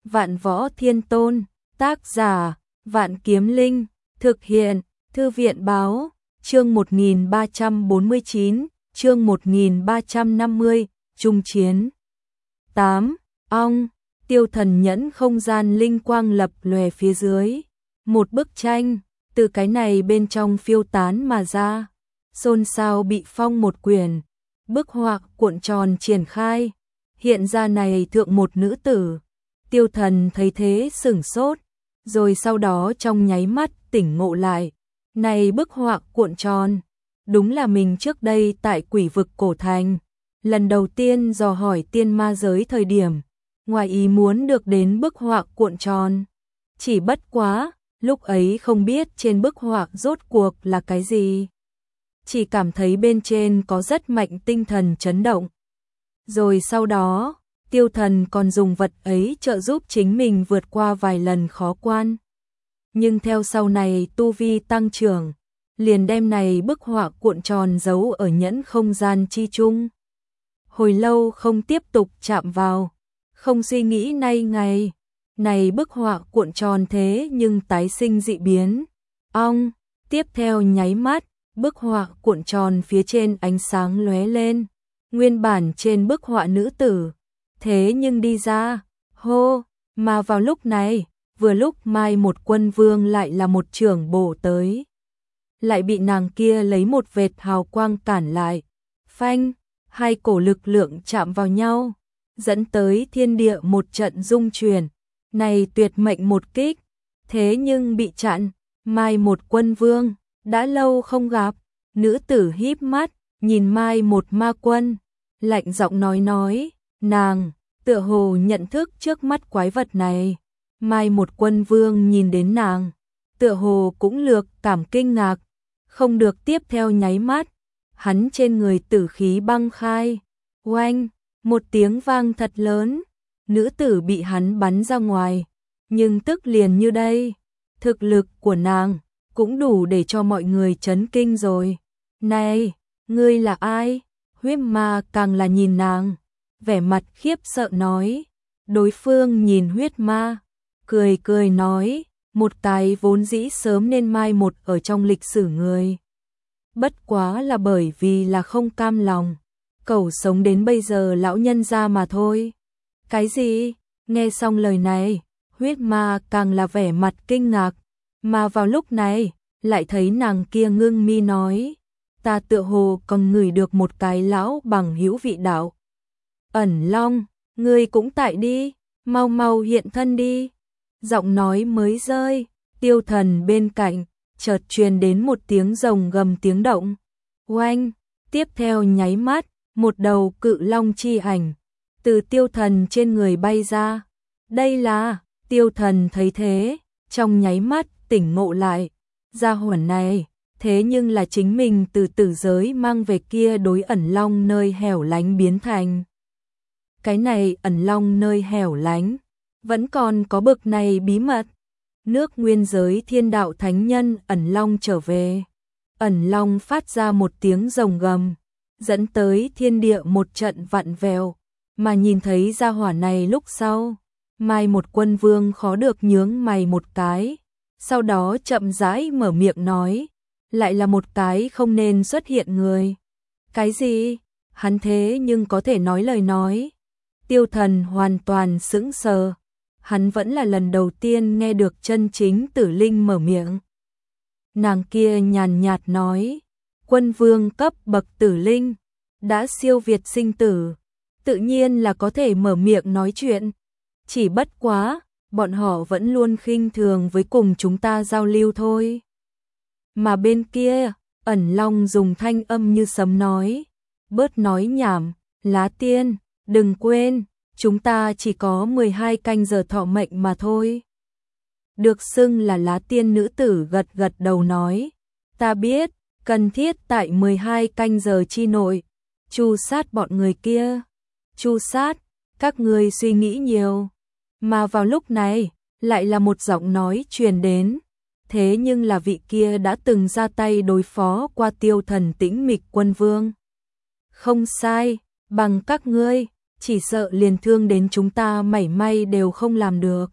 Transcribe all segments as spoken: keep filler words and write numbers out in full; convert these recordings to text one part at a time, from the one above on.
Vạn Võ Thiên Tôn, tác giả, Vạn Kiếm Linh, thực hiện, Thư viện báo, chương một nghìn ba trăm bốn mươi chín, chương một nghìn ba trăm năm mươi, Trung Chiến. tám. Ong, Tiêu Thần nhẫn không gian linh quang lập lòe phía dưới. Một bức tranh, từ cái này bên trong phiêu tán mà ra. Xôn xao bị phong một quyển, bức họa cuộn tròn triển khai. Hiện ra này thượng một nữ tử. Tiêu Thần thấy thế sửng sốt, rồi sau đó trong nháy mắt tỉnh ngộ lại. Này bức họa cuộn tròn, đúng là mình trước đây tại Quỷ vực cổ thành. Lần đầu tiên dò hỏi tiên ma giới thời điểm, ngoài ý muốn được đến bức họa cuộn tròn. Chỉ bất quá, lúc ấy không biết trên bức họa rốt cuộc là cái gì. Chỉ cảm thấy bên trên có rất mạnh tinh thần chấn động. Rồi sau đó, Tiêu Thần còn dùng vật ấy trợ giúp chính mình vượt qua vài lần khó quan. Nhưng theo sau này tu vi tăng trưởng, liền đem này bức họa cuộn tròn giấu ở nhẫn không gian chi chung. Hồi lâu không tiếp tục chạm vào, không suy nghĩ nay ngày, này bức họa cuộn tròn thế nhưng tái sinh dị biến. Ong, tiếp theo nháy mắt, bức họa cuộn tròn phía trên ánh sáng lóe lên, nguyên bản trên bức họa nữ tử, thế nhưng đi ra, hô, mà vào lúc này, vừa lúc Mai một quân vương lại là một trưởng bổ tới. Lại bị nàng kia lấy một vệt hào quang cản lại, phanh, hai cổ lực lượng chạm vào nhau, dẫn tới thiên địa một trận rung chuyển, này tuyệt mệnh một kích, thế nhưng bị chặn. Mai một quân vương, đã lâu không gặp, nữ tử híp mắt, nhìn Mai một ma quân, lạnh giọng nói nói, nàng, tựa hồ nhận thức trước mắt quái vật này. Mai một quân vương nhìn đến nàng, tựa hồ cũng lược cảm kinh ngạc, không được tiếp theo nháy mắt, hắn trên người tử khí băng khai, oanh, một tiếng vang thật lớn, nữ tử bị hắn bắn ra ngoài, nhưng tức liền như đây, thực lực của nàng cũng đủ để cho mọi người chấn kinh rồi. Này, ngươi là ai? Huyết ma càng là nhìn nàng, vẻ mặt khiếp sợ nói. Đối phương nhìn huyết ma, cười cười nói, một cái vốn dĩ sớm nên mai một ở trong lịch sử người. Bất quá là bởi vì là không cam lòng, cẩu sống đến bây giờ lão nhân ra mà thôi. Cái gì? Nghe xong lời này, huyết ma càng là vẻ mặt kinh ngạc, mà vào lúc này, lại thấy nàng kia ngưng mi nói, ta tựa hồ còn ngửi được một cái lão bằng hữu vị đạo. Ẩn Long, ngươi cũng tại đi, mau mau hiện thân đi. Giọng nói mới rơi, Tiêu Thần bên cạnh, chợt truyền đến một tiếng rồng gầm tiếng động. Oanh, tiếp theo nháy mắt, một đầu cự long chi ảnh, từ Tiêu Thần trên người bay ra. Đây là, Tiêu Thần thấy thế, trong nháy mắt tỉnh ngộ lại, gia hỏa này, thế nhưng là chính mình từ tử giới mang về kia đối ẩn long nơi hẻo lánh biến thành. Cái này ẩn long nơi hẻo lánh, vẫn còn có bực này bí mật. Nước nguyên giới thiên đạo thánh nhân ẩn long trở về. Ẩn long phát ra một tiếng rồng gầm, dẫn tới thiên địa một trận vặn vẹo, mà nhìn thấy gia hỏa này lúc sau, Mai một quân vương khó được nhướng mày một cái, sau đó chậm rãi mở miệng nói, lại là một cái không nên xuất hiện người. Cái gì? Hắn thế nhưng có thể nói lời nói. Tiêu Thần hoàn toàn sững sờ, hắn vẫn là lần đầu tiên nghe được chân chính tử linh mở miệng. Nàng kia nhàn nhạt nói, quân vương cấp bậc tử linh, đã siêu việt sinh tử, tự nhiên là có thể mở miệng nói chuyện. Chỉ bất quá, bọn họ vẫn luôn khinh thường với cùng chúng ta giao lưu thôi. Mà bên kia, ẩn long dùng thanh âm như sấm nói, bớt nói nhảm, Lá Tiên, đừng quên, chúng ta chỉ có mười hai canh giờ thọ mệnh mà thôi. Được xưng là Lá Tiên nữ tử gật gật đầu nói, ta biết, cần thiết tại mười hai canh giờ chi nội, tru sát bọn người kia. Tru sát, các ngươi suy nghĩ nhiều. Mà vào lúc này, lại là một giọng nói truyền đến, thế nhưng là vị kia đã từng ra tay đối phó qua Tiêu Thần tĩnh mịch quân vương. Không sai, bằng các ngươi, chỉ sợ liền thương đến chúng ta mảy may đều không làm được.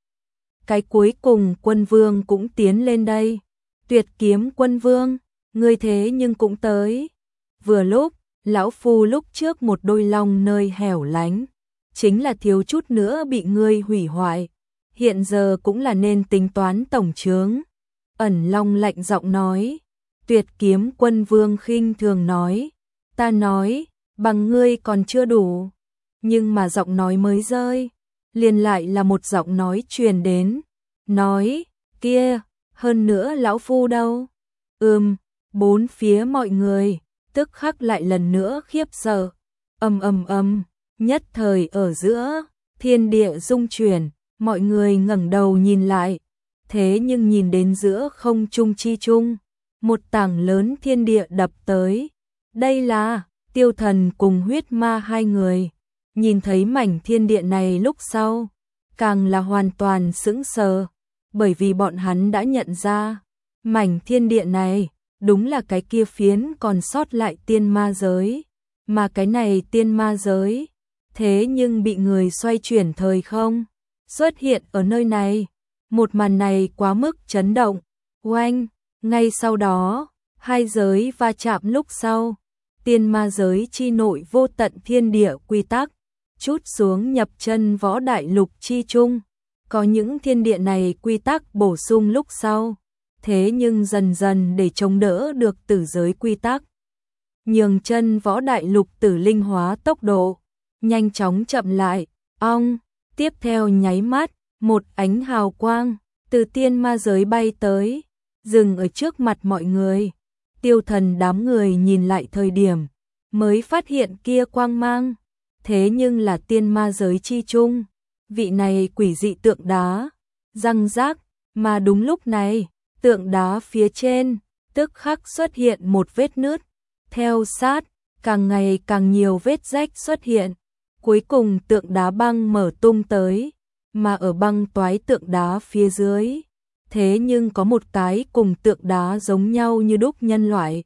Cái cuối cùng Quân Vương cũng tiến lên đây. Tuyệt Kiếm Quân Vương, ngươi thế nhưng cũng tới. Vừa lúc, lão phu lúc trước một đôi long nơi hẻo lánh, chính là thiếu chút nữa bị ngươi hủy hoại, hiện giờ cũng là nên tính toán tổng chướng. Ẩn Long lạnh giọng nói. Tuyệt Kiếm Quân Vương khinh thường nói, ta nói, bằng ngươi còn chưa đủ. Nhưng mà giọng nói mới rơi, liền lại là một giọng nói truyền đến, nói, kia, hơn nữa lão phu đâu? Ừm, bốn phía mọi người, tức khắc lại lần nữa khiếp sợ, ầm ầm ầm, nhất thời ở giữa, thiên địa rung chuyển, mọi người ngẩng đầu nhìn lại, thế nhưng nhìn đến giữa không trung chi trung, một tảng lớn thiên địa đập tới. Đây là Tiêu Thần cùng Huyết Ma hai người, nhìn thấy mảnh thiên địa này lúc sau, càng là hoàn toàn sững sờ, bởi vì bọn hắn đã nhận ra, mảnh thiên địa này đúng là cái kia phiến còn sót lại tiên ma giới, mà cái này tiên ma giới, thế nhưng bị người xoay chuyển thời không, xuất hiện ở nơi này. Một màn này quá mức chấn động, oanh, ngay sau đó, hai giới va chạm lúc sau, tiên ma giới chi nội vô tận thiên địa quy tắc, chút xuống nhập chân võ đại lục chi trung, có những thiên địa này quy tắc bổ sung lúc sau, thế nhưng dần dần để chống đỡ được tử giới quy tắc, nhường chân võ đại lục tử linh hóa tốc độ, nhanh chóng chậm lại, ong, tiếp theo nháy mắt, một ánh hào quang, từ tiên ma giới bay tới, dừng ở trước mặt mọi người. Tiêu Thần đám người nhìn lại thời điểm, mới phát hiện kia quang mang, thế nhưng là tiên ma giới chi trung, vị này quỷ dị tượng đá, răng rác, mà đúng lúc này, tượng đá phía trên, tức khắc xuất hiện một vết nứt, theo sát, càng ngày càng nhiều vết rách xuất hiện, cuối cùng tượng đá băng mở tung tới, mà ở băng toái tượng đá phía dưới, thế nhưng có một cái cùng tượng đá giống nhau như đúc nhân loại.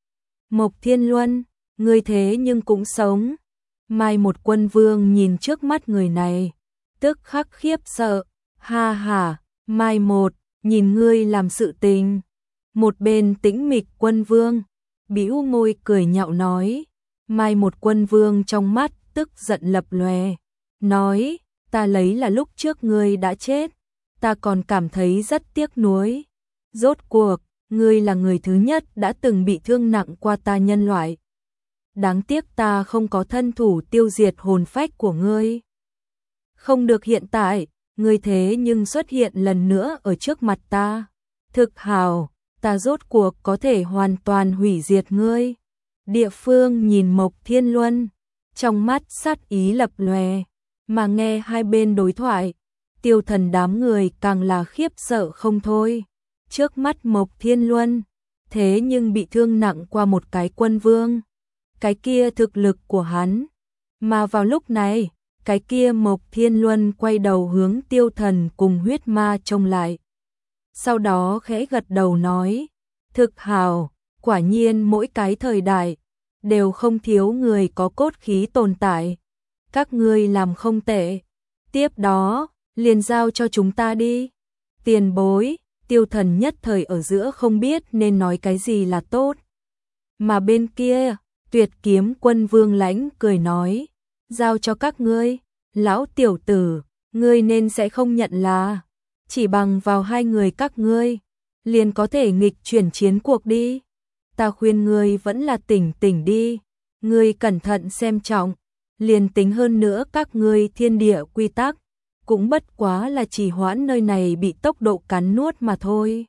Mộc Thiên Luân, người thế nhưng cũng sống. Mai một Quân Vương nhìn trước mắt người này, tức khắc khiếp sợ, ha ha, Mai một, nhìn ngươi làm sự tình. Một bên Tĩnh Mịch Quân Vương, bĩu môi cười nhạo nói, Mai một Quân Vương trong mắt tức giận lập lòe, nói, ta lấy là lúc trước ngươi đã chết, ta còn cảm thấy rất tiếc nuối. Rốt cuộc, ngươi là người thứ nhất đã từng bị thương nặng qua ta nhân loại. Đáng tiếc ta không có thân thủ tiêu diệt hồn phách của ngươi. Không được hiện tại, ngươi thế nhưng xuất hiện lần nữa ở trước mặt ta. Thực hào, ta rốt cuộc có thể hoàn toàn hủy diệt ngươi. Địa Phương nhìn Mộc Thiên Luân, trong mắt sát ý lập lòe, mà nghe hai bên đối thoại, Tiêu Thần đám người càng là khiếp sợ không thôi. Trước mắt Mộc Thiên Luân, thế nhưng bị thương nặng qua một cái quân vương. Cái kia thực lực của hắn. Mà vào lúc này, cái kia Mộc Thiên Luân quay đầu hướng Tiêu Thần cùng Huyết Ma trông lại. Sau đó khẽ gật đầu nói, thực hào, quả nhiên mỗi cái thời đại, đều không thiếu người có cốt khí tồn tại. Các ngươi làm không tệ. Tiếp đó, liền giao cho chúng ta đi. Tiền bối, Tiêu Thần nhất thời ở giữa không biết nên nói cái gì là tốt. Mà bên kia, Tuyệt Kiếm Quân Vương lãnh cười nói, giao cho các ngươi, lão tiểu tử, ngươi nên sẽ không nhận là, chỉ bằng vào hai người các ngươi, liền có thể nghịch chuyển chiến cuộc đi. Ta khuyên ngươi vẫn là tỉnh tỉnh đi, ngươi cẩn thận xem trọng, liền tính hơn nữa các ngươi thiên địa quy tắc, cũng bất quá là chỉ hoãn nơi này bị tốc độ cắn nuốt mà thôi.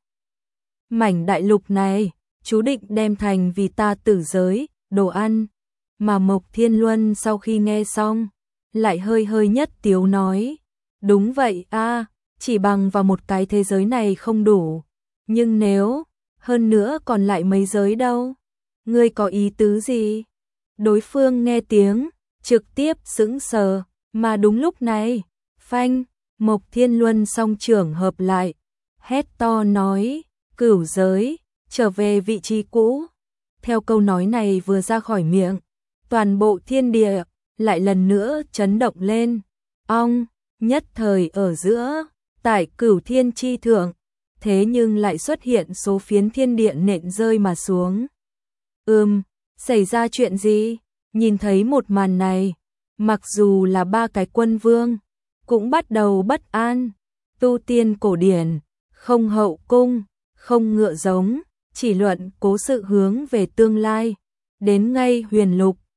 Mảnh đại lục này, chú định đem thành vì ta tử giới, đồ ăn. Mà Mộc Thiên Luân sau khi nghe xong, lại hơi hơi nhất tiếu nói, đúng vậy a, chỉ bằng vào một cái thế giới này không đủ, nhưng nếu, hơn nữa còn lại mấy giới đâu, ngươi có ý tứ gì? Đối phương nghe tiếng, trực tiếp sững sờ, mà đúng lúc này, phanh, Mộc Thiên Luân song trưởng hợp lại, hét to nói, cửu giới, trở về vị trí cũ. Theo câu nói này vừa ra khỏi miệng, toàn bộ thiên địa lại lần nữa chấn động lên. Ong, nhất thời ở giữa, tại Cửu Thiên chi thượng, thế nhưng lại xuất hiện số phiến thiên điện nện rơi mà xuống. Ừm, xảy ra chuyện gì? Nhìn thấy một màn này, mặc dù là ba cái quân vương, cũng bắt đầu bất an. Tu tiên cổ điển, không hậu cung, không ngựa giống, chỉ luận cố sự hướng về tương lai. Đến ngay huyền lục,